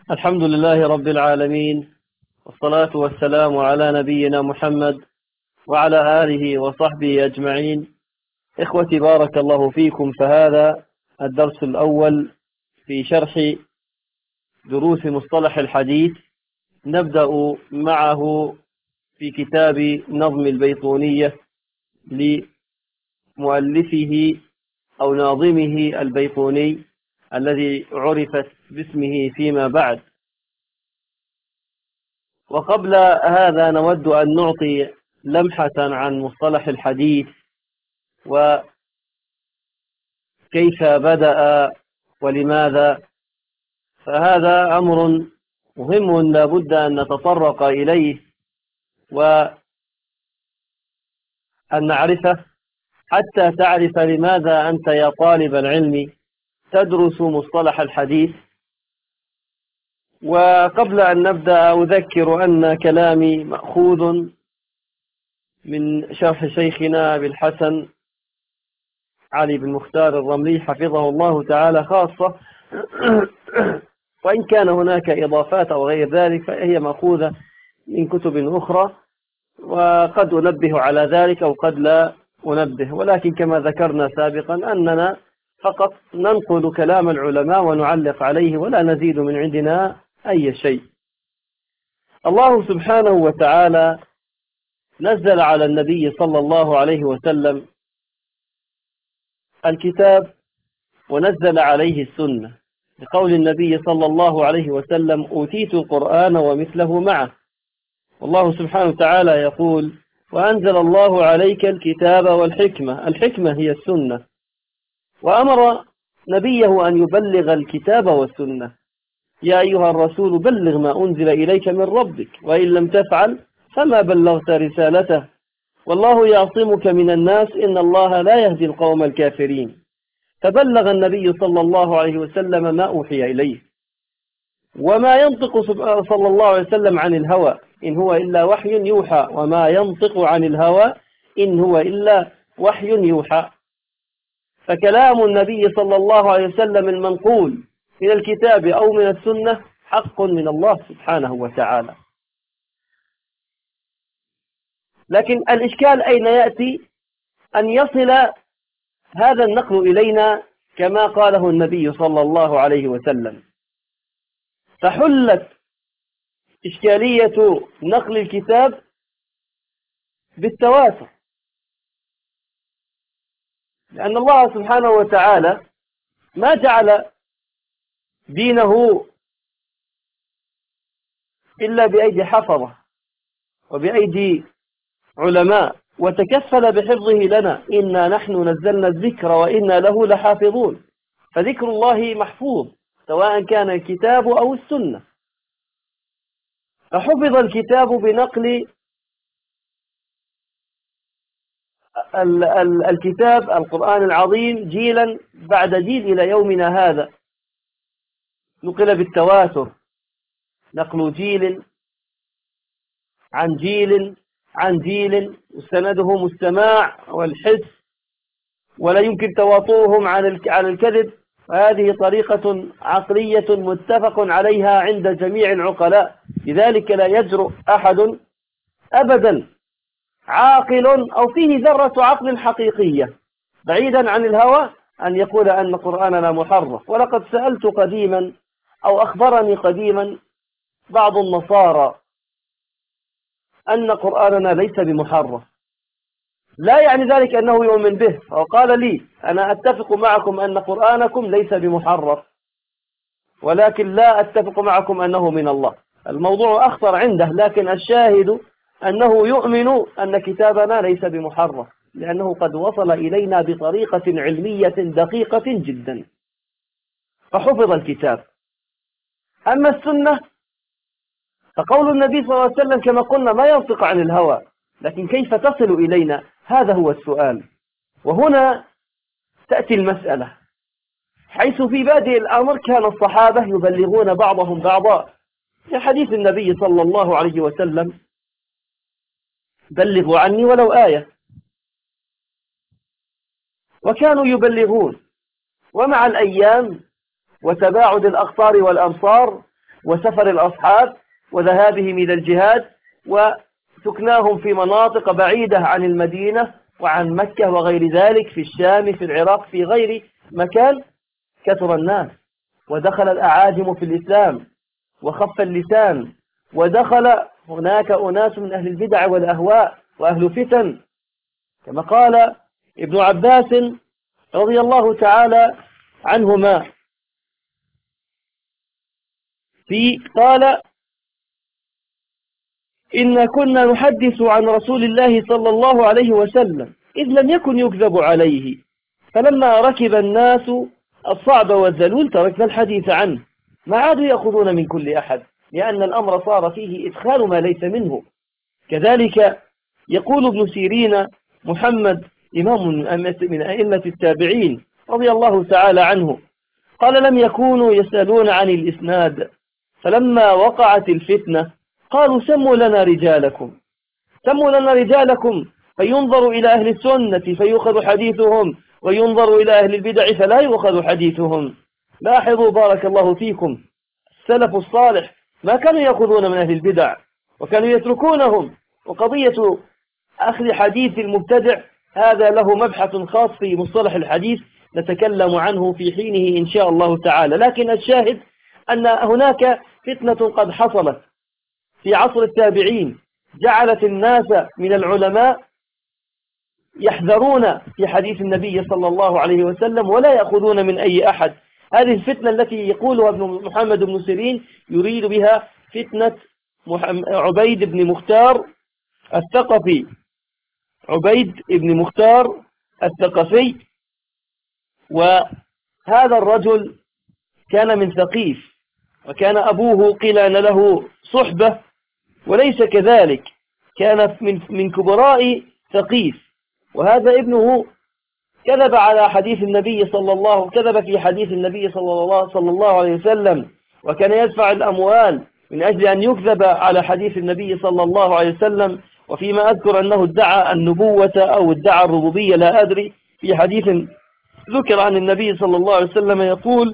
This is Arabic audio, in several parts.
الحمد لله رب العالمين، والصلاة والسلام على نبينا محمد وعلى آله وصحبه أجمعين. إخوتي بارك الله فيكم، فهذا الدرس الأول في شرح دروس مصطلح الحديث. نبدأ معه في كتاب نظم البيطونية لمؤلفه أو ناظمه البيطوني الذي عرفت باسمه فيما بعد. وقبل هذا نود أن نعطي لمحة عن مصطلح الحديث وكيف بدأ ولماذا. فهذا أمر مهم لا بد أن نتطرق إليه وأن نعرفه حتى تعرف لماذا أنت يا طالب العلم تدرس مصطلح الحديث. وقبل أن نبدأ أذكر أن كلامي مأخوذ من شرح شيخنا أبي الحسن علي بن مختار الرملي حفظه الله تعالى خاصة، وإن كان هناك إضافات أو غير ذلك فهي مأخوذة من كتب أخرى، وقد أنبه على ذلك أو قد لا أنبه، ولكن كما ذكرنا سابقا أننا فقط ننقل كلام العلماء ونعلق عليه ولا نزيد من عندنا أي شيء. الله سبحانه وتعالى نزل على النبي صلى الله عليه وسلم الكتاب ونزل عليه السنة، لقول النبي صلى الله عليه وسلم: أوتيت القرآن ومثله معه. والله سبحانه وتعالى يقول: وأنزل الله عليك الكتاب والحكمة. الحكمة هي السنة، وأمر نبيه أن يبلغ الكتاب والسنة: يا أيها الرسول بلغ ما أنزل إليك من ربك وإن لم تفعل فما بلغت رسالته والله يعصمك من الناس إن الله لا يهدي القوم الكافرين. فبلغ النبي صلى الله عليه وسلم ما أوحي إليه، وما ينطق صلى الله عليه وسلم عن الهوى، إن هو إلا وحي يوحى، وما ينطق عن الهوى إن هو إلا وحي يوحى. فكلام النبي صلى الله عليه وسلم المنقول من الكتاب أو من السنة حق من الله سبحانه وتعالى. لكن الإشكال أين يأتي؟ أن يصل هذا النقل إلينا كما قاله النبي صلى الله عليه وسلم، فحلت إشكالية نقل الكتاب بالتواتر، لأن الله سبحانه وتعالى ما جعل دينه إلا بأيدي حفظة وبأيدي علماء، وتكفل بحفظه لنا: إنا نحن نزلنا الذكر وإنا له لحافظون. فذكر الله محفوظ سواء كان الكتاب أو السنة. فحفظ الكتاب بنقل الكتاب القرآن العظيم جيلا بعد جيل إلى يومنا هذا، نقل بالتواتر، نقل جيل عن جيل عن جيل، سنده مستماع والحس، ولا يمكن تواطؤهم عن الكذب. وهذه طريقة عقلية متفق عليها عند جميع العقلاء، لذلك لا يجرؤ أحد أبدا عاقل أو فيه ذرة عقل حقيقية بعيدا عن الهوى أن يقول أن قرآننا محرف. ولقد سألت قديما أو أخبرني قديما بعض النصارى أن قرآننا ليس بمحرف، لا يعني ذلك أنه يؤمن به، وقال لي: أنا أتفق معكم أن قرآنكم ليس بمحرف، ولكن لا أتفق معكم أنه من الله. الموضوع أخطر عنده، لكن الشاهد أنه يؤمن أن كتابنا ليس بمحرف، لأنه قد وصل إلينا بطريقة علمية دقيقة جدا، فحفظ الكتاب. أما السنة فقول النبي صلى الله عليه وسلم كما قلنا ما ينطق عن الهوى، لكن كيف تصل إلينا؟ هذا هو السؤال. وهنا تأتي المسألة، حيث في بادئ الأمر كان الصحابة يبلغون بعضهم بعضا في حديث النبي صلى الله عليه وسلم: بلغوا عني ولو آية. وكانوا يبلغون، ومع الأيام وتباعد الأقطار والأمصار وسفر الأصحاب وذهابهم إلى الجهاد وسكناهم في مناطق بعيدة عن المدينة وعن مكة وغير ذلك، في الشام، في العراق، في غير مكان، كثر الناس ودخل الأعاجم في الإسلام وخف اللسان، ودخل هناك أناس من أهل البدع والأهواء وأهل فتن، كما قال ابن عباس رضي الله تعالى عنهما قال: إن كنا نحدث عن رسول الله صلى الله عليه وسلم إذ لم يكن يكذب عليه، فلما ركب الناس الصعب والذلول تركنا الحديث عنه، ما عادوا يأخذون من كل أحد، لأن الأمر صار فيه إدخال ما ليس منه. كذلك يقول ابن سيرين محمد إمام من أئمة التابعين رضي الله تعالى عنه، قال: لم يكونوا يسألون عن الإسناد، فلما وقعت الفتنة قالوا: سموا لنا رجالكم، سموا لنا رجالكم، فينظر إلى أهل السنة فيؤخذ حديثهم، وينظر إلى أهل البدع فلا يؤخذ حديثهم. لاحظوا بارك الله فيكم، السلف الصالح ما كانوا يأخذون من أهل البدع وكانوا يتركونهم. وقضية أخذ حديث المبتدع هذا له مبحث خاص في مصطلح الحديث نتكلم عنه في حينه إن شاء الله تعالى، لكن الشاهد أن هناك فتنة قد حصلت في عصر التابعين جعلت الناس من العلماء يحذرون في حديث النبي صلى الله عليه وسلم ولا يأخذون من أي أحد. هذه الفتنة التي يقولها ابن محمد بن سيرين يريد بها فتنة عبيد بن مختار الثقفي، عبيد بن مختار الثقفي. وهذا الرجل كان من ثقيف، وكان أبوه قيل أن له صحبة وليس كذلك، كان من كبراء ثقيف، وهذا ابنه كذب على حديث النبي كذب في حديث النبي صلى الله عليه وسلم، وكان يدفع الأموال من أجل أن يكذب على حديث النبي صلى الله عليه وسلم. وفيما أذكر أنه ادعى النبوة أو ادعى الربوبية لا أدري، في حديث ذكر عن النبي صلى الله عليه وسلم يقول: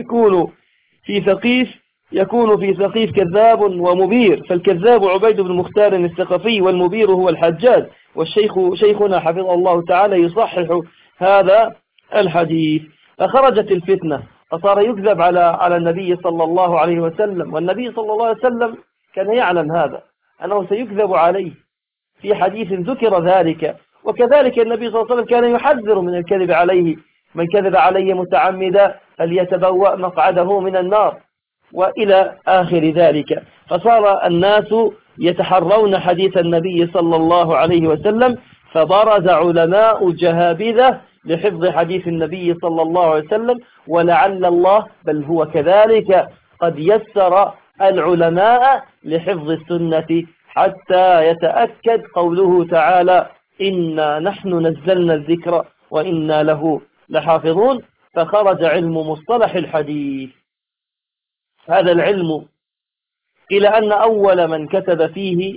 يكون في ثقيف كذاب ومبير، فالكذاب عبيد بن مختار الثقفي والمبير هو الحجاج. شيخنا حفظه الله تعالى يصحح هذا الحديث. فخرجت الفتنة فصار يكذب على النبي صلى الله عليه وسلم، والنبي صلى الله عليه وسلم كان يعلم هذا أنه سيكذب عليه في حديث ذكر ذلك. وكذلك النبي صلى الله عليه وسلم كان يحذر من الكذب عليه: من كذب علي متعمدا فليتبوأ مقعده من النار، وإلى آخر ذلك. فصار الناس يتحرون حديث النبي صلى الله عليه وسلم، فبرز علماء جهابذة لحفظ حديث النبي صلى الله عليه وسلم. ولعل الله بل هو كذلك قد يسر العلماء لحفظ السنة حتى يتأكد قوله تعالى: إنا نحن نزلنا الذكر وإنا له لحافظون. فخرج علم مصطلح الحديث. هذا العلم إلى أن أول من كتب فيه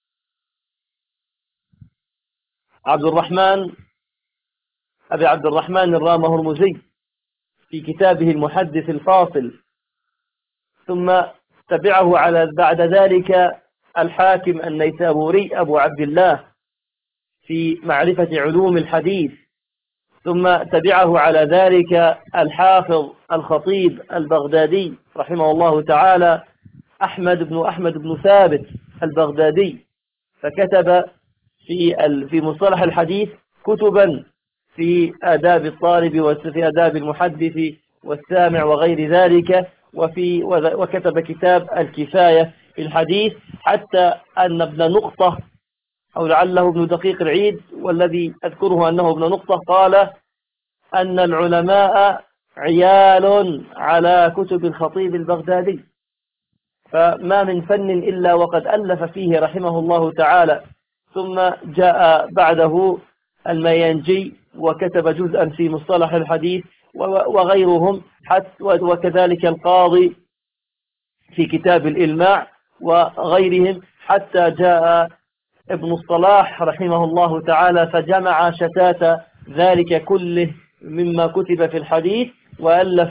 أبي عبد الرحمن الرامهرمزي في كتابه المحدث الفاصل، ثم تبعه بعد ذلك الحاكم النيسابوري أبو عبد الله في معرفة علوم الحديث، ثم تبعه على ذلك الحافظ الخطيب البغدادي رحمه الله تعالى أحمد بن ثابت البغدادي، فكتب في مصطلح الحديث كتبا في آداب الطالب وفي آداب المحدث والسامع وغير ذلك، وكتب كتاب الكفاية في الحديث، حتى أن ابن نقطة أو لعله ابن دقيق العيد والذي أذكره أنه ابن نقطة قال أن العلماء عيال على كتب الخطيب البغدادي، فما من فن إلا وقد ألف فيه رحمه الله تعالى. ثم جاء بعده الميانجي وكتب جزءا في مصطلح الحديث وغيرهم، وكذلك القاضي في كتاب الإلماع وغيرهم، حتى جاء ابن الصلاح رحمه الله تعالى فجمع شتات ذلك كله مما كتب في الحديث وألف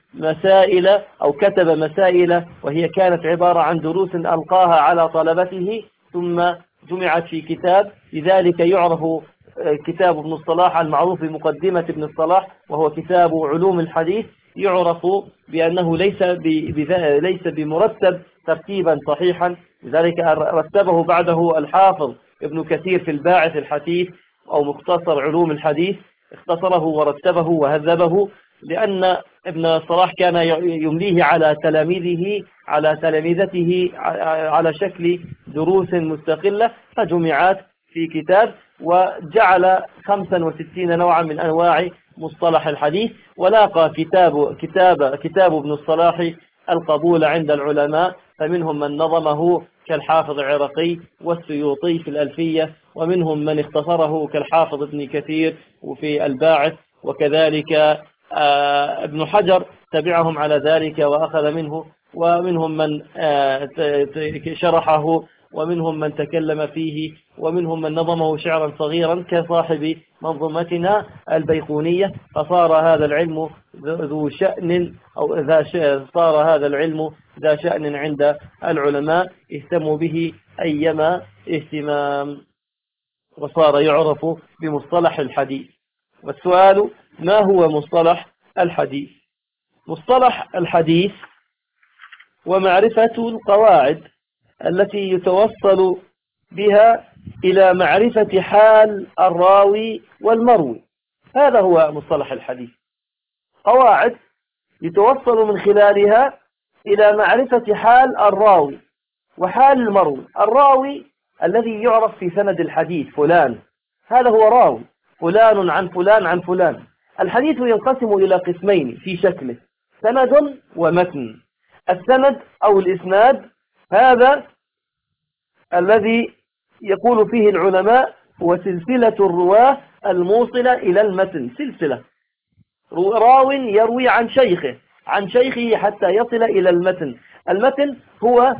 مسائل أو كتب مسائل، وهي كانت عبارة عن دروس ألقاها على طلبته ثم جمعت في كتاب. لذلك يعرف كتاب ابن الصلاح المعروف بمقدمة ابن الصلاح، وهو كتاب علوم الحديث، يعرف بأنه ليس بمرتب ترتيبا صحيحا، لذلك رتبه بعده الحافظ ابن كثير في الباعث الحثيث أو مختصر علوم الحديث، اختصره ورتبه وهذبه، لأن ابن الصلاح كان يمليه على تلاميذته على شكل دروس مستقلة، فجمعات في كتاب، وجعل 65 نوعا من أنواع مصطلح الحديث. ولاقى كتاب ابن الصلاح القبول عند العلماء، فمنهم من نظمه كالحافظ العراقي والسيوطي في الألفية، ومنهم من اختصره كالحافظ ابن كثير وفي الباعث، وكذلك ابن حجر تبعهم على ذلك وأخذ منه، ومنهم من شرحه، ومنهم من تكلم فيه، ومنهم من نظمه شعرا صغيرا كصاحب منظومتنا البيقونية. فصار هذا العلم ذو شأن صار هذا العلم ذا شأن عند العلماء، اهتموا به أيما اهتمام، وصار يعرف بمصطلح الحديث. والسؤال: ما هو مصطلح الحديث؟ مصطلح الحديث ومعرفة القواعد التي يتوصل بها إلى معرفة حال الراوي والمروي، هذا هو مصطلح الحديث. قواعد يتوصل من خلالها إلى معرفة حال الراوي وحال المروي. الراوي الذي يعرف في سند الحديث فلان، هذا هو راوي، فلان عن فلان عن فلان. الحديث ينقسم إلى قسمين في شكله: سند ومتن. السند أو الإسناد هذا الذي يقول فيه العلماء هو سلسلة الرواة الموصلة إلى المتن. سلسلة راو يروي عن شيخه حتى يصل إلى المتن. المتن هو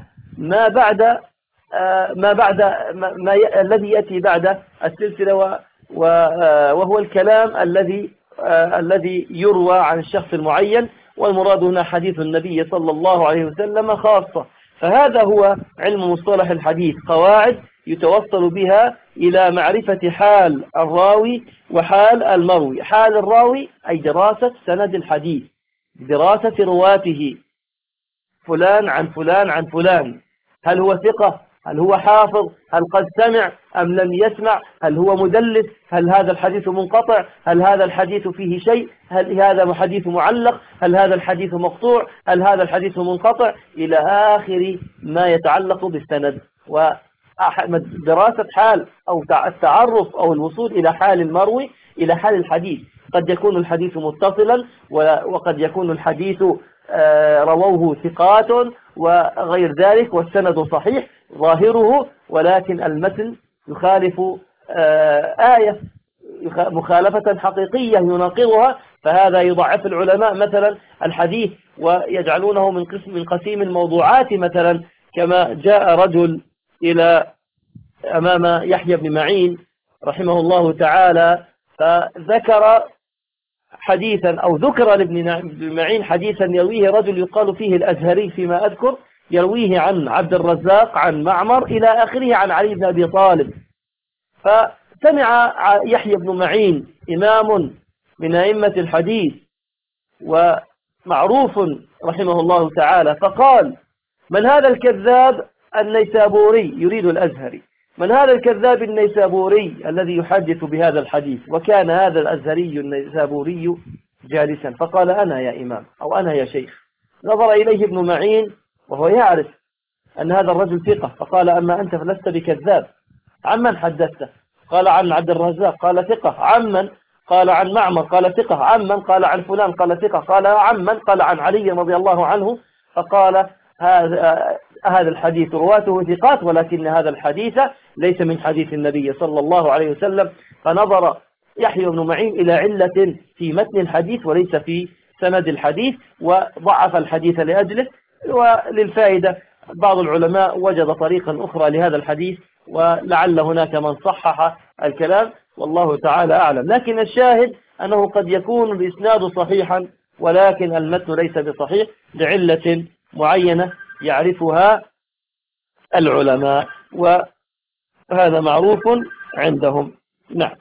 الذي يأتي بعد السلسلة، وهو الكلام الذي يروى عن الشخص المعين، والمراد هنا حديث النبي صلى الله عليه وسلم خاصة. فهذا هو علم مصطلح الحديث، قواعد يتوصل بها إلى معرفة حال الراوي وحال المروي. حال الراوي أي دراسة سند الحديث، دراسة رواته، فلان عن فلان عن فلان، هل هو ثقة؟ هل هو حافظ؟ هل قد سمع أم لم يسمع؟ هل هو مدلس؟ هل هذا الحديث منقطع؟ هل هذا الحديث فيه شيء؟ هل هذا حديث معلق؟ هل هذا الحديث مقطوع؟ هل هذا الحديث منقطع؟ إلى آخر ما يتعلق بالسند. ودراسة حال أو التعرف أو الوصول إلى حال المروي، إلى حال الحديث. قد يكون الحديث متصلا، وقد يكون الحديث رووه ثقات وغير ذلك، والسند صحيح ظاهره، ولكن المتن يخالف آية مخالفة حقيقية يناقضها، فهذا يضعف العلماء مثلا الحديث ويجعلونه من قسيم الموضوعات مثلا. كما جاء رجل أمام يحيى بن معين رحمه الله تعالى، فذكر حديثا أو ذكر لابن معين حديثا يرويه رجل يقال فيه الأزهري فيما أذكر، يرويه عن عبد الرزاق عن معمر إلى آخره عن علي بن أبي طالب. فسمع يحيى بن معين إمام من أئمة الحديث ومعروف رحمه الله تعالى، فقال: من هذا الكذاب النيسابوري؟ يريد الأزهري. من هذا الكذاب النيسابوري الذي يحدث بهذا الحديث؟ وكان هذا الأزهري النيسابوري جالسا، فقال: أنا يا إمام، أو أنا يا شيخ. نظر إليه ابن معين وهو يعرف أن هذا الرجل ثقة، فقال: أما أنت فلست بكذاب. عمن حدثت؟ قال: عن عبد الرزاق. قال: ثقة. عمن؟ قال: عن معمر. قال: ثقة. عمن؟ قال: عن فلان. قال: ثقة. قال: عمن؟ قال: عن علي رضي الله عنه. فقال: هذا الحديث رواته ثقات، ولكن هذا الحديث ليس من حديث النبي صلى الله عليه وسلم. فنظر يحيى بن معين إلى علة في متن الحديث وليس في سند الحديث، وضعف الحديث لأجله. وللفائدة بعض العلماء وجد طريقا أخرى لهذا الحديث، ولعل هناك من صحح الكلام، والله تعالى أعلم. لكن الشاهد أنه قد يكون الإسناد صحيحا ولكن المتن ليس بصحيح لعلة معينة يعرفها العلماء، وهذا معروف عندهم. نعم.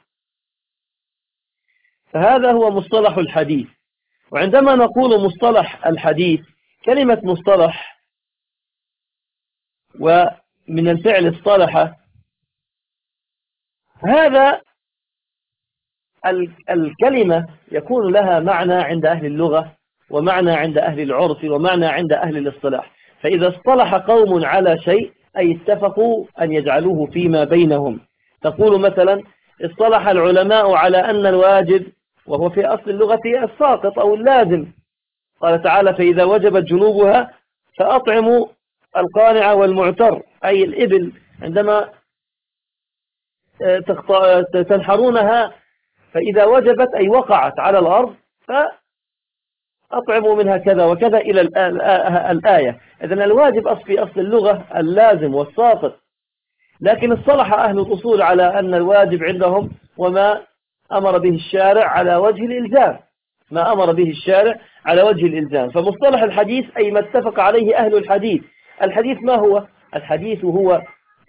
فهذا هو مصطلح الحديث. وعندما نقول مصطلح الحديث، كلمة مصطلح ومن الفعل اصطلح، هذا الكلمة يكون لها معنى عند أهل اللغة، ومعنى عند أهل العرف، ومعنى عند أهل الاصطلاح. فإذا اصطلح قوم على شيء أي اتفقوا أن يجعلوه فيما بينهم. تقول مثلا اصطلح العلماء على أن الواجب، وهو في أصل اللغة الساقط أو اللازم. قال تعالى فإذا وجبت جنوبها فأطعموا القانع والمعتر، أي الإبل عندما تنحرونها فإذا وجبت أي وقعت على الأرض فأطعموا منها كذا وكذا إلى الآية. إذن الواجب في أصل اللغة اللازم والساقط، لكن اصطلح أهل الأصول على أن الواجب عندهم وما أمر به الشارع على وجه الإلزام، ما أمر به الشارع على وجه الإلزام. فمصطلح الحديث أي ما اتفق عليه أهل الحديث. الحديث ما هو؟ الحديث هو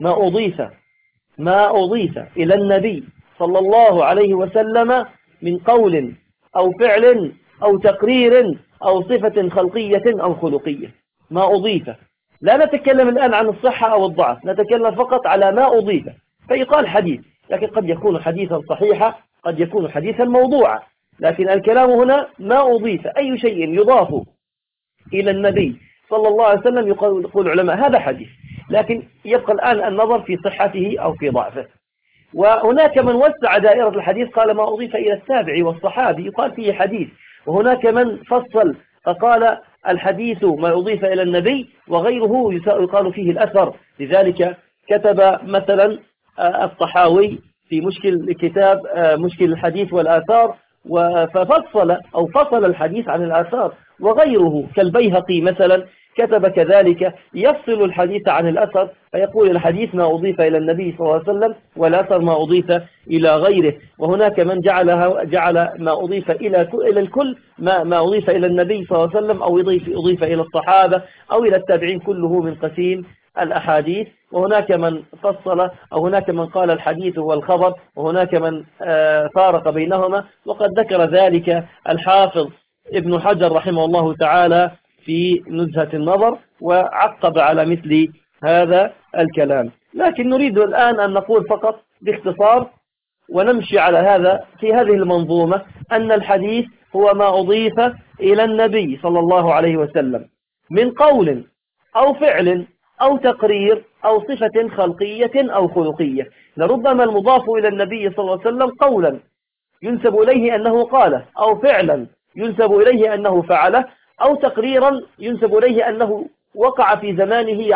ما أضيف إلى النبي صلى الله عليه وسلم من قول أو فعل أو تقرير أو صفة خلقية أو خلقية. ما أضيف. لا نتكلم الآن عن الصحة أو الضعف، نتكلم فقط على ما أضيف. فيقال حديث، لكن قد يكون حديثا صحيحا، قد يكون حديثا موضوعا، لكن الكلام هنا ما أضيف. أي شيء يضاف إلى النبي صلى الله عليه وسلم يقول العلماء هذا حديث. لكن يبقى الآن النظر في صحته أو في ضعفه. وهناك من وسع دائرة الحديث قال ما أضيف إلى التابعي والصحابي يقال فيه حديث، وهناك من فصل فقال الحديث ما أضيف إلى النبي وغيره يقال فيه الأثر. لذلك كتب مثلا الطحاوي في مشكل كتاب مشكل الحديث والآثار، ففصل أو فصل الحديث عن الآثار. وغيره كالبيهقي مثلا كتب كذلك يفصل الحديث عن الأثر، فيقول الحديث ما أضيف إلى النبي صلى الله عليه وسلم والأثر ما أضيف إلى غيره. وهناك من جعل ما أضيف إلى الكل ما أضيف إلى النبي صلى الله عليه وسلم أو أضيف إلى الصحابة أو إلى التابعين كله من قسيم الأحاديث. وهناك من فصل، أو هناك من قال الحديث هو الخبر، وهناك من فارق بينهما. وقد ذكر ذلك الحافظ ابن حجر رحمه الله تعالى في نزهة النظر، وعقب على مثل هذا الكلام. لكن نريد الآن أن نقول فقط باختصار ونمشي على هذا في هذه المنظومة أن الحديث هو ما أضيف إلى النبي صلى الله عليه وسلم من قول أو فعل أو تقرير أو صفة خلقية أو خلقية. لربما المضاف إلى النبي صلى الله عليه وسلم قولا ينسب إليه أنه قاله، أو فعلا ينسب إليه أنه فعله، أو تقريرا ينسب إليه أنه وقع في زمانه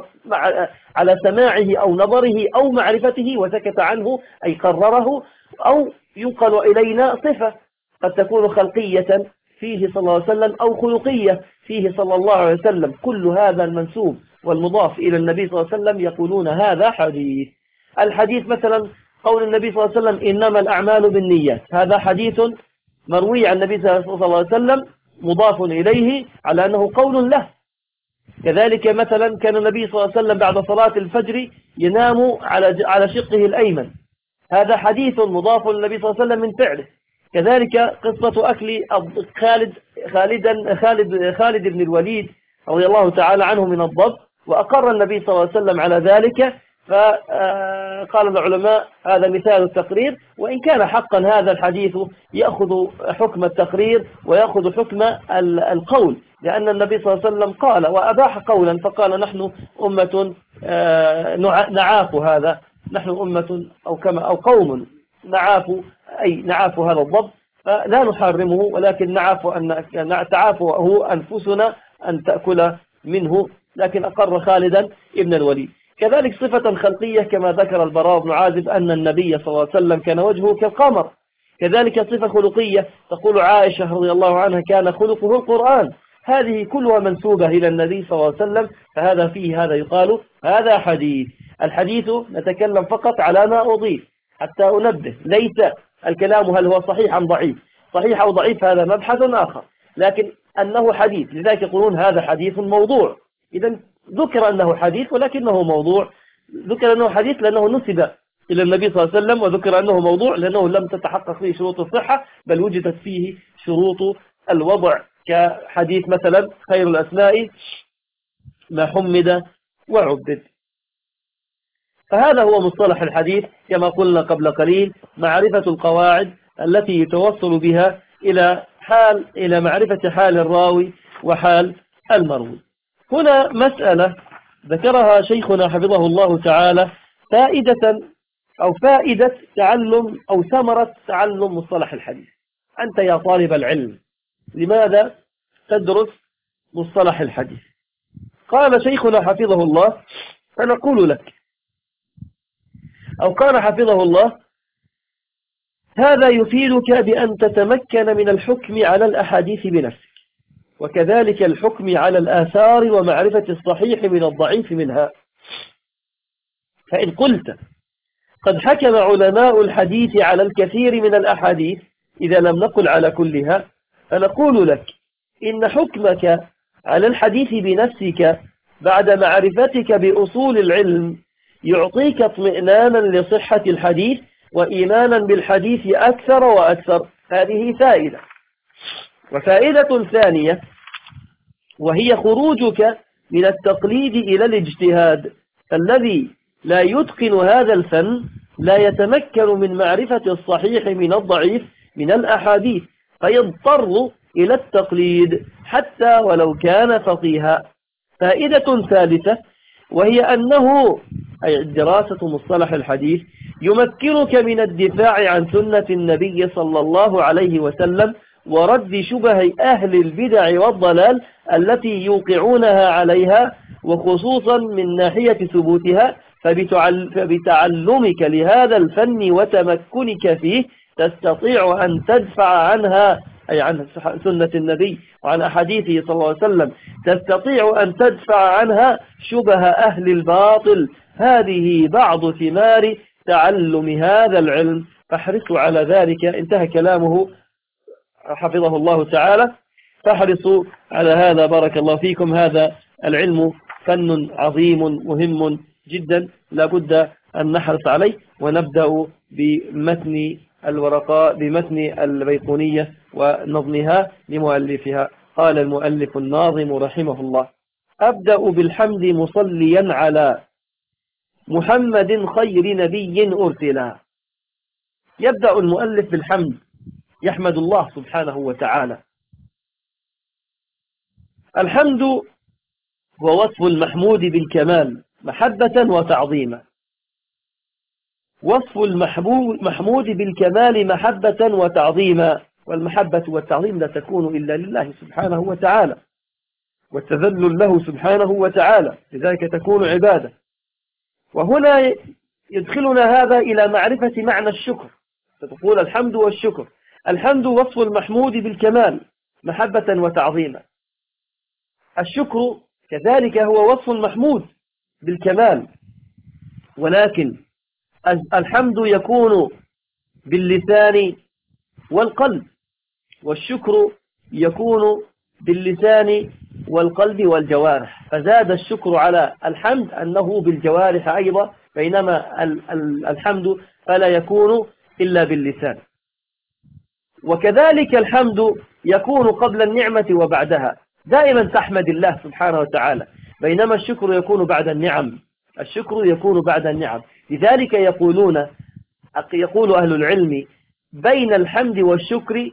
على سماعه أو نظره أو معرفته وسكت عنه أي قرره، أو ينقل إلينا صفة قد تكون خلقية فيه صلى الله عليه وسلم أو خلقية فيه صلى الله عليه وسلم. كل هذا المنسوب والمضاف إلى النبي صلى الله عليه وسلم يقولون هذا حديث. الحديث مثلا قول النبي صلى الله عليه وسلم إنما الأعمال بالنيات، هذا حديث مروي عن النبي صلى الله عليه وسلم مضاف إليه على أنه قول له. كذلك مثلا كان النبي صلى الله عليه وسلم بعد صلاة الفجر ينام على شقه الأيمن، هذا حديث مضاف للنبي صلى الله عليه وسلم من فعله. كذلك قصة أكل خالد بن الوليد رضي الله تعالى عنه من الضب، وأقر النبي صلى الله عليه وسلم على ذلك، فقال العلماء هذا مثال التقرير، وإن كان حقا هذا الحديث يأخذ حكم التقرير ويأخذ حكم القول، لأن النبي صلى الله عليه وسلم قال وأباح قولا فقال نحن أمة نعاف هذا، نحن أمة أو قوم نعاف هذا الضب، فلا نحرمه ولكن تعافه أنفسنا أن تأكل منه، لكن أقر خالدا ابن الوليد. كذلك صفة خلقية كما ذكر البراء بن عازب أن النبي صلى الله عليه وسلم كان وجهه كالقمر. كذلك صفة خلقية تقول عائشة رضي الله عنها كان خلقه القرآن. هذه كلها منسوبة إلى النبي صلى الله عليه وسلم، فهذا فيه هذا يقال هذا حديث. الحديث نتكلم فقط على ما أضيف حتى أنبه، ليس الكلام هل هو صحيح أم ضعيف. صحيح أو ضعيف هذا مبحث آخر، لكن أنه حديث، لذلك يقولون هذا حديث موضوع. إذا ذكر أنه حديث ولكنه موضوع. ذكر أنه حديث لأنه نسب إلى النبي صلى الله عليه وسلم، وذكر أنه موضوع لأنه لم تتحقق فيه شروط الصحة، بل وجدت فيه شروط الوضع، كحديث مثلا خير الأسماء ما حمد وعبد. فهذا هو مصطلح الحديث كما قلنا قبل قليل، معرفة القواعد التي يتوصل بها إلى معرفة حال الراوي وحال المروي. هنا مسألة ذكرها شيخنا حفظه الله تعالى، فائدة تعلم أو ثمرة تعلم مصطلح الحديث. أنت يا طالب العلم لماذا تدرس مصطلح الحديث؟ قال شيخنا حفظه الله، فنقول لك، أو قال حفظه الله: هذا يفيدك بأن تتمكن من الحكم على الأحاديث بنفسك، وكذلك الحكم على الآثار ومعرفة الصحيح من الضعيف منها. فإن قلت قد حكم علماء الحديث على الكثير من الأحاديث إذا لم نقل على كلها، فنقول لك إن حكمك على الحديث بنفسك بعد معرفتك بأصول العلم يعطيك اطمئنانا لصحة الحديث وإيمانا بالحديث أكثر وأكثر. هذه فائدة. وفائدة ثانية وهي خروجك من التقليد إلى الاجتهاد. الذي لا يتقن هذا الفن لا يتمكن من معرفة الصحيح من الضعيف من الأحاديث، فيضطر إلى التقليد حتى ولو كان فقيها. فائدة ثالثة وهي أنه أي دراسة مصطلح الحديث يمكنك من الدفاع عن سنة النبي صلى الله عليه وسلم ورد شبه أهل البدع والضلال التي يوقعونها عليها، وخصوصا من ناحية ثبوتها. فبتعلمك لهذا الفن وتمكنك فيه تستطيع أن تدفع عنها، أي عن سنة النبي وعن أحاديثه صلى الله عليه وسلم، تستطيع أن تدفع عنها شبه أهل الباطل. هذه بعض ثمار تعلم هذا العلم، فاحرصوا على ذلك. انتهى كلامه حفظه الله تعالى. فاحرصوا على هذا، بارك الله فيكم. هذا العلم فن عظيم مهم جدا، لا بد أن نحرص عليه. ونبدأ بمتن الورقاء، بمتن البيقونية ونظمها لمؤلفها. قال المؤلف الناظم رحمه الله: أبدأ بالحمد مصليا على محمد خير نبي أرسلا. يبدأ المؤلف بالحمد، يحمد الله سبحانه وتعالى. الحمد هو وصف المحمود بالكمال محبة وتعظيما. وصف المحمود بالكمال محبة وتعظيما، والمحبة والتعظيم لا تكون إلا لله سبحانه وتعالى، والتذلل له سبحانه وتعالى، لذلك تكون عبادة. وهنا يدخلنا هذا إلى معرفة معنى الشكر، فتقول الحمد والشكر. الحمد وصف المحمود بالكمال محبة وتعظيما. الشكر كذلك هو وصف المحمود بالكمال، ولكن الحمد يكون باللسان والقلب، والشكر يكون باللسان والقلب والجوارح. فزاد الشكر على الحمد أنه بالجوارح أيضا، بينما الحمد فلا يكون إلا باللسان. وكذلك الحمد يكون قبل النعمة وبعدها، دائما تحمد الله سبحانه وتعالى، بينما الشكر يكون بعد النعم. الشكر يكون بعد النعم. لذلك يقول أهل العلم بين الحمد والشكر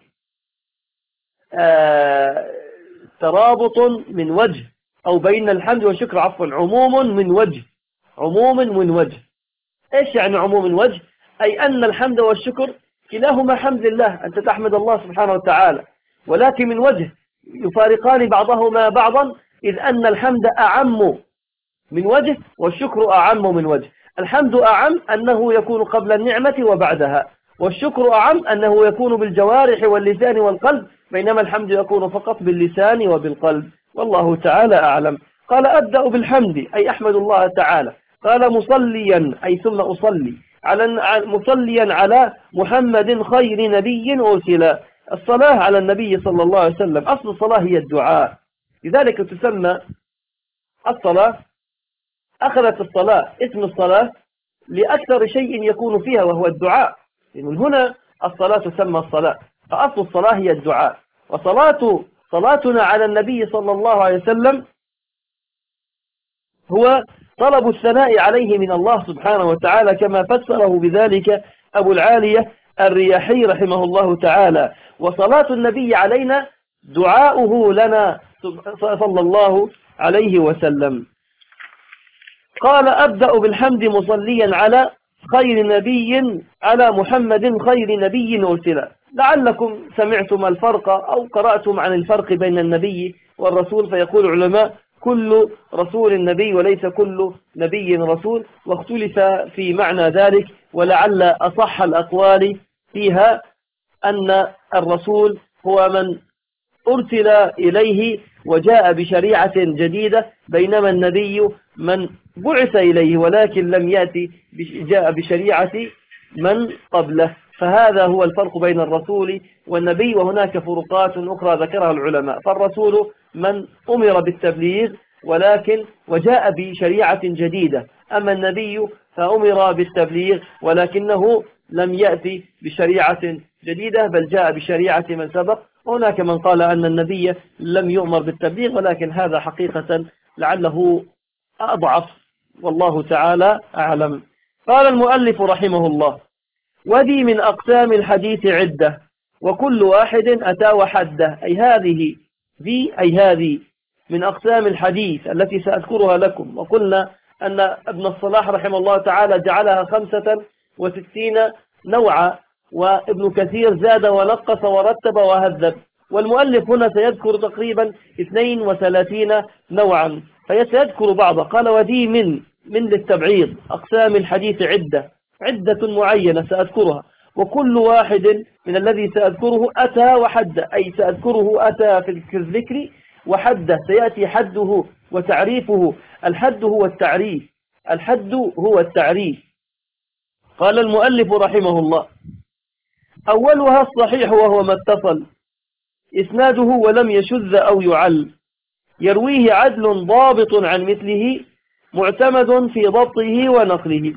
ترابط من وجه، أو بين الحمد والشكر عفوا عموم من وجه. عموم من وجه. إيش يعني عموم من وجه؟ أي أن الحمد والشكر كلاهما حمد لله، أنت تحمد الله سبحانه وتعالى، ولكن من وجه يفارقان بعضهما بعضا، إذ أن الحمد أعم من وجه والشكر أعم من وجه. الحمد أعم أنه يكون قبل النعمة وبعدها، والشكر أعم أنه يكون بالجوارح واللسان والقلب، بينما الحمد يكون فقط باللسان وبالقلب، والله تعالى أعلم. قال أبدأ بالحمد أي أحمد الله تعالى. قال مصليا أي ثم أصلي مصليا على محمد خير نبي أرسل. الصلاة على النبي صلى الله عليه وسلم، أصل الصلاة هي الدعاء، لذلك تسمى الصلاة. أخذت الصلاة اسم الصلاة لأكثر شيء يكون فيها وهو الدعاء، من هنا الصلاة تسمى الصلاة، فأصل الصلاة هي الدعاء. صلاتنا على النبي صلى الله عليه وسلم هو طلب الثناء عليه من الله سبحانه وتعالى، كما فسره بذلك أبو العالية الرياحي رحمه الله تعالى. وصلاة النبي علينا دعاؤه لنا صلى الله عليه وسلم. قال: أبدأ بالحمد مصليا على خير نبي، على محمد خير نبي أرسل. لعلكم سمعتم الفرق أو قرأتم عن الفرق بين النبي والرسول، فيقول العلماء: كل رسول نبي وليس كل نبي رسول، واختلف في معنى ذلك، ولعل أصح الأقوال فيها أن الرسول هو من أرسل إليه وجاء بشريعة جديدة، بينما النبي من بعث إليه ولكن لم يأتي جاء بشريعة من قبله. فهذا هو الفرق بين الرسول والنبي، وهناك فروقات أخرى ذكرها العلماء. فالرسول من أمر بالتبليغ ولكن وجاء بشريعة جديدة، أما النبي فأمر بالتبليغ ولكنه لم يأتي بشريعة جديدة بل جاء بشريعة من سبق. هناك من قال أن النبي لم يؤمر بالتبليغ، ولكن هذا حقيقة لعله أضعف، والله تعالى أعلم. قال المؤلف رحمه الله: وذي من أقسام الحديث عدة، وكل واحد أتى وحده. أي هذه من أقسام الحديث التي سأذكرها لكم. وقلنا أن ابن الصلاح رحمه الله تعالى جعلها 65 نوعا، وابن كثير زاد ونقص ورتب وهذب، والمؤلف هنا سيذكر تقريبا 32 نوعا، فسيذكر بعضها. قال: وذي من للتبعيض أقسام الحديث عدة معينة سأذكرها، وكل واحد من الذي سأذكره أتى وحد، أي سأذكره أتى في الذكر وحده، سيأتي حده وتعريفه. الحد هو التعريف. قال المؤلف رحمه الله: أولها الصحيح، وهو ما اتصل إسناده ولم يشذ أو يعل، يرويه عدل ضابط عن مثله، معتمد في ضبطه ونقله.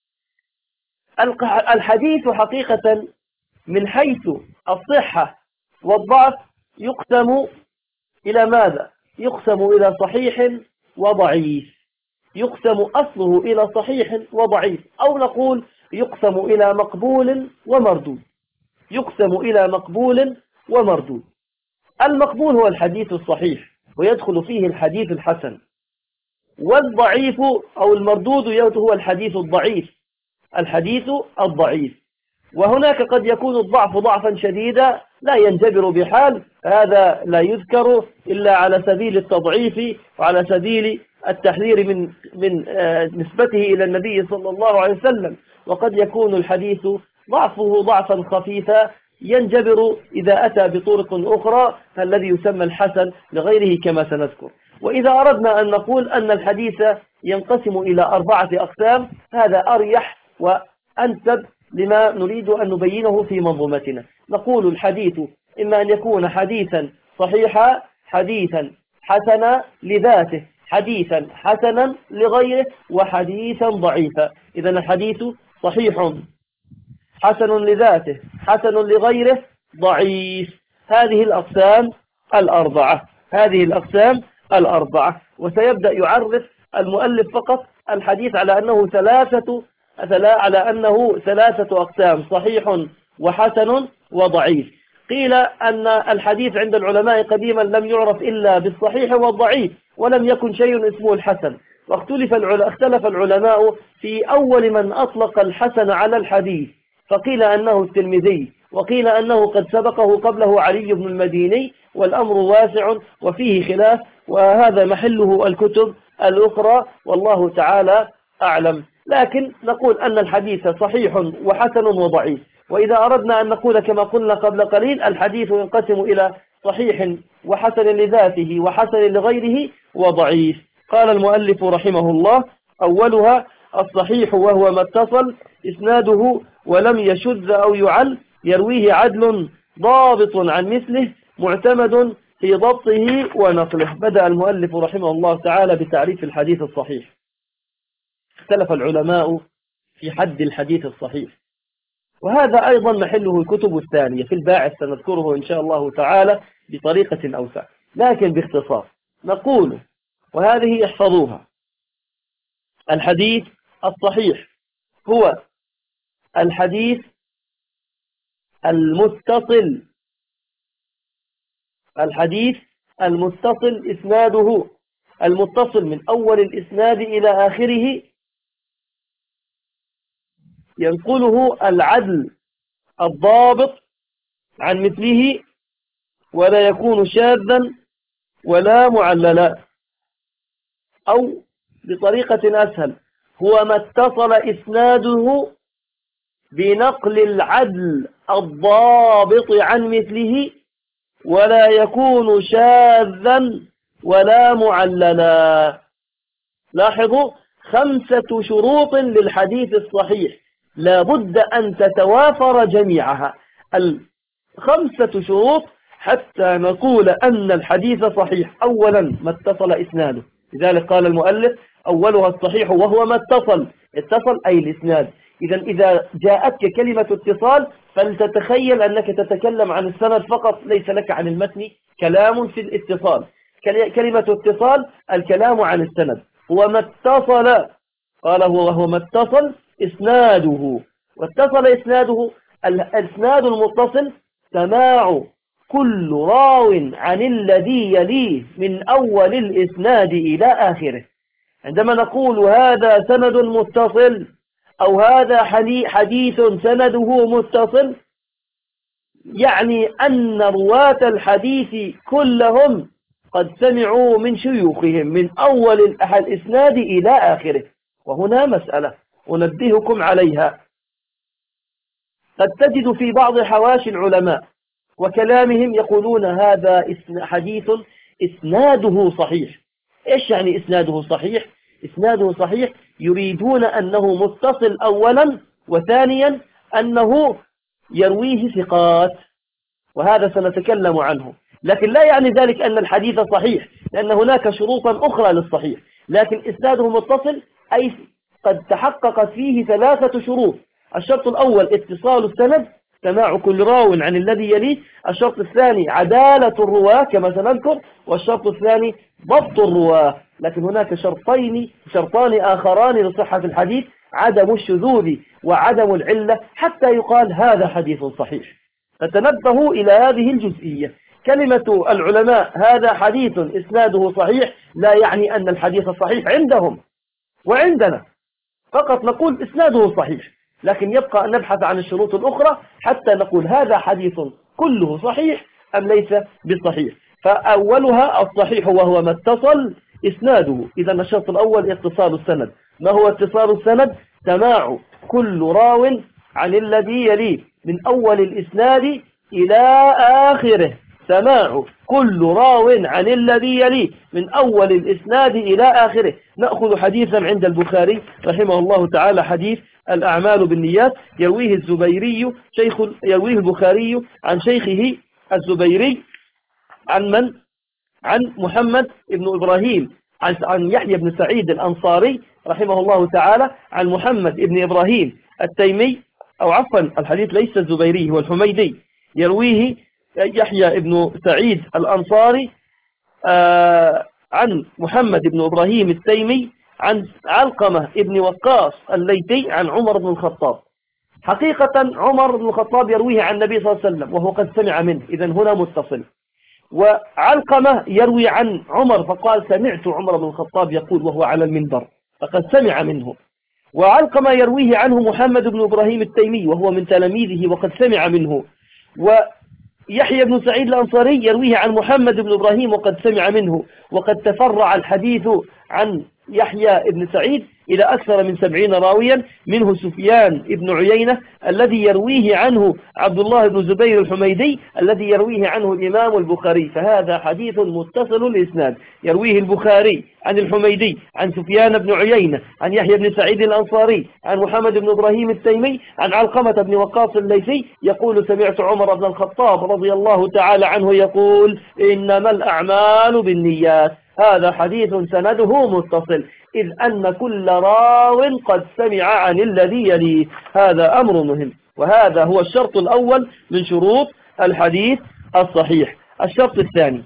الحديث حقيقة من حيث الصحة والضعف يقسم إلى ماذا؟ يقسم إلى صحيح وضعيف، يقسم أصله إلى صحيح وضعيف، أو نقول يقسم إلى مقبول ومردود. المقبول هو الحديث الصحيح ويدخل فيه الحديث الحسن، والضعيف أو المردود هو الحديث الضعيف. وهناك قد يكون الضعف ضعفا شديدا لا ينجبر بحال، هذا لا يذكر إلا على سبيل التضعيف وعلى سبيل التحذير من نسبته إلى النبي صلى الله عليه وسلم. وقد يكون الحديث ضعفه ضعفا خفيفا ينجبر إذا أتى بطرق أخرى، فالذي يسمى الحسن لغيره كما سنذكر. وإذا أردنا أن نقول أن الحديث ينقسم إلى 4 أقسام، هذا أريح وأنسب لما نريد أن نبينه في منظومتنا. نقول الحديث إما أن يكون حديثا صحيحا، حديثا حسنا لذاته، حديثا حسنا لغيره، وحديثا ضعيفا. إذا الحديث صحيح، حسن لذاته، حسن لغيره، ضعيف. هذه الأربعة. وسيبدأ يعرف المؤلف فقط الحديث على أنه ثلاثة أقسام: صحيح وحسن وضعيف. قيل أن الحديث عند العلماء قديما لم يعرف إلا بالصحيح والضعيف، ولم يكن شيء اسمه الحسن. واختلف العلماء في أول من أطلق الحسن على الحديث، فقيل أنه الترمذي، وقيل أنه قد سبقه قبله علي بن المديني، والأمر واسع وفيه خلاف، وهذا محله الكتب الأخرى، والله تعالى أعلم. لكن نقول أن الحديث صحيح وحسن وضعيف. وإذا أردنا أن نقول كما قلنا قبل قليل: الحديث ينقسم إلى صحيح وحسن لذاته وحسن لغيره وضعيف. قال المؤلف رحمه الله: أولها الصحيح، وهو ما اتصل إسناده ولم يشذ أو يعل، يرويه عدل ضابط عن مثله معتمد في ضبطه ونقله. بدأ المؤلف رحمه الله تعالى بتعريف الحديث الصحيح. اختلف العلماء في حد الحديث الصحيح، وهذا أيضا محله الكتب الثانية في الباعث، سنذكره إن شاء الله تعالى بطريقة أوسع، لكن باختصار نقول، وهذه احفظوها: الحديث الصحيح هو الحديث المتصل، الحديث المتصل إسناده، المتصل من أول الإسناد إلى آخره، ينقله العدل الضابط عن مثله، ولا يكون شاذا ولا معللا. أو بطريقة أسهل، هو ما اتصل إسناده بنقل العدل الضابط عن مثله، ولا يكون شاذا ولا معللا. لاحظوا 5 شروط للحديث الصحيح لا بد أن تتوافر جميعها، 5 شروط حتى نقول أن الحديث صحيح. أولا ما اتصل إسناده، لذلك قال المؤلف أولها الصحيح وهو ما اتصل أي الإسناد. إذا جاءتك كلمة اتصال فلتتخيل أنك تتكلم عن السند فقط، ليس لك عن المتن كلام في الاتصال. كلمة اتصال الكلام عن السند. هو ما اتصل، قال وهو ما اتصل إسناده. واتصل إسناده، الإسناد المتصل سماع كل راو عن الذي يليه من أول الإسناد إلى آخره. عندما نقول هذا سند متصل أو هذا حديث سنده متصل، يعني أن رواة الحديث كلهم قد سمعوا من شيوخهم من أول الإسناد إلى آخره. وهنا مسألة أنبهكم عليها، قد تجد في بعض حواشي العلماء وكلامهم يقولون هذا حديث إسناده صحيح. إيش يعني إسناده صحيح؟ إسناده صحيح يريدون أنه متصل أولا، وثانيا أنه يرويه ثقات، وهذا سنتكلم عنه. لكن لا يعني ذلك أن الحديث صحيح، لأن هناك شروطا أخرى للصحيح. لكن إسناده متصل أي قد تحققت فيه 3 شروط. الشرط الأول اتصال السند، سماع كل راو عن الذي يليه. الشرط الثاني عدالة الرواة كما سنذكر. والشرط الثاني ضبط الرواة. لكن هناك شرطان آخران لصحة الحديث: عدم الشذوذ وعدم العلة، حتى يقال هذا حديث صحيح. فتنبهوا إلى هذه الجزئية. كلمة العلماء هذا حديث إسناده صحيح لا يعني أن الحديث صحيح عندهم وعندنا، فقط نقول إسناده صحيح، لكن يبقى أن نبحث عن الشروط الأخرى حتى نقول هذا حديث كله صحيح أم ليس بصحيح. فأولها الصحيح وهو ما اتصل إسناده. إذا الشرط الأول اتصال السند. ما هو اتصال السند؟ سماع كل راو عن الذي يليه من أول الإسناد إلى آخره. سماع كل راو عن الذي يليه من أول الإسناد إلى آخره. نأخذ حديثا عند البخاري رحمه الله تعالى، حديث الأعمال بالنيات، يرويه البخاري عن شيخه الزبيري. عن من؟ عن محمد بن إبراهيم، عن يحيى بن سعيد الأنصاري رحمه الله تعالى، عن محمد بن إبراهيم التيمي، أو عفوا الحديث ليس الزبيري هو الحميدي، يرويه يحيى بن سعيد الأنصاري عن محمد بن إبراهيم التيمي عن علقمة بن وقاص الليثي عن عمر بن الخطاب. حقيقة عمر بن الخطاب يرويه عن النبي صلى الله عليه وسلم وهو قد سمع منه، إذن هنا متصل. وعلقمة يروي عن عمر فقال سمعت عمر بن الخطاب يقول وهو على المنبر، فقد سمع منه. وعلقمة يرويه عنه محمد بن إبراهيم التيمي وهو من تلاميذه وقد سمع منه. ويحيى بن سعيد الأنصاري يرويه عن محمد بن إبراهيم وقد سمع منه. وقد تفرع الحديث عن يحيى بن سعيد إلى أكثر من 70 راويا، منه سفيان بن عيينة الذي يرويه عنه عبد الله بن زبير الحميدي الذي يرويه عنه الإمام البخاري. فهذا حديث متصل الإسناد، يرويه البخاري عن الحميدي عن سفيان بن عيينة عن يحيى بن سعيد الأنصاري عن محمد بن إبراهيم التيمي عن علقمة بن وقاص الليثي يقول: سمعت عمر بن الخطاب رضي الله تعالى عنه يقول: إنما الأعمال بالنيات. هذا حديث سنده متصل، إذ أن كل راو قد سمع عن الذي يليه. هذا أمر مهم، وهذا هو الشرط الأول من شروط الحديث الصحيح. الشرط الثاني: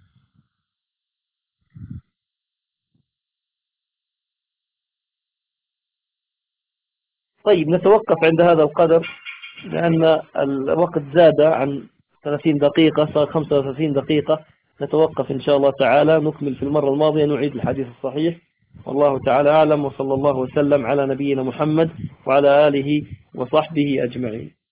طيب نتوقف عند هذا القدر لأن الوقت زاد عن 30 دقيقة، صار 35 دقيقة. نتوقف إن شاء الله تعالى، نكمل في المرة الماضية، نعيد الحديث الصحيح. والله تعالى أعلم، وصلى الله وسلم على نبينا محمد وعلى آله وصحبه أجمعين.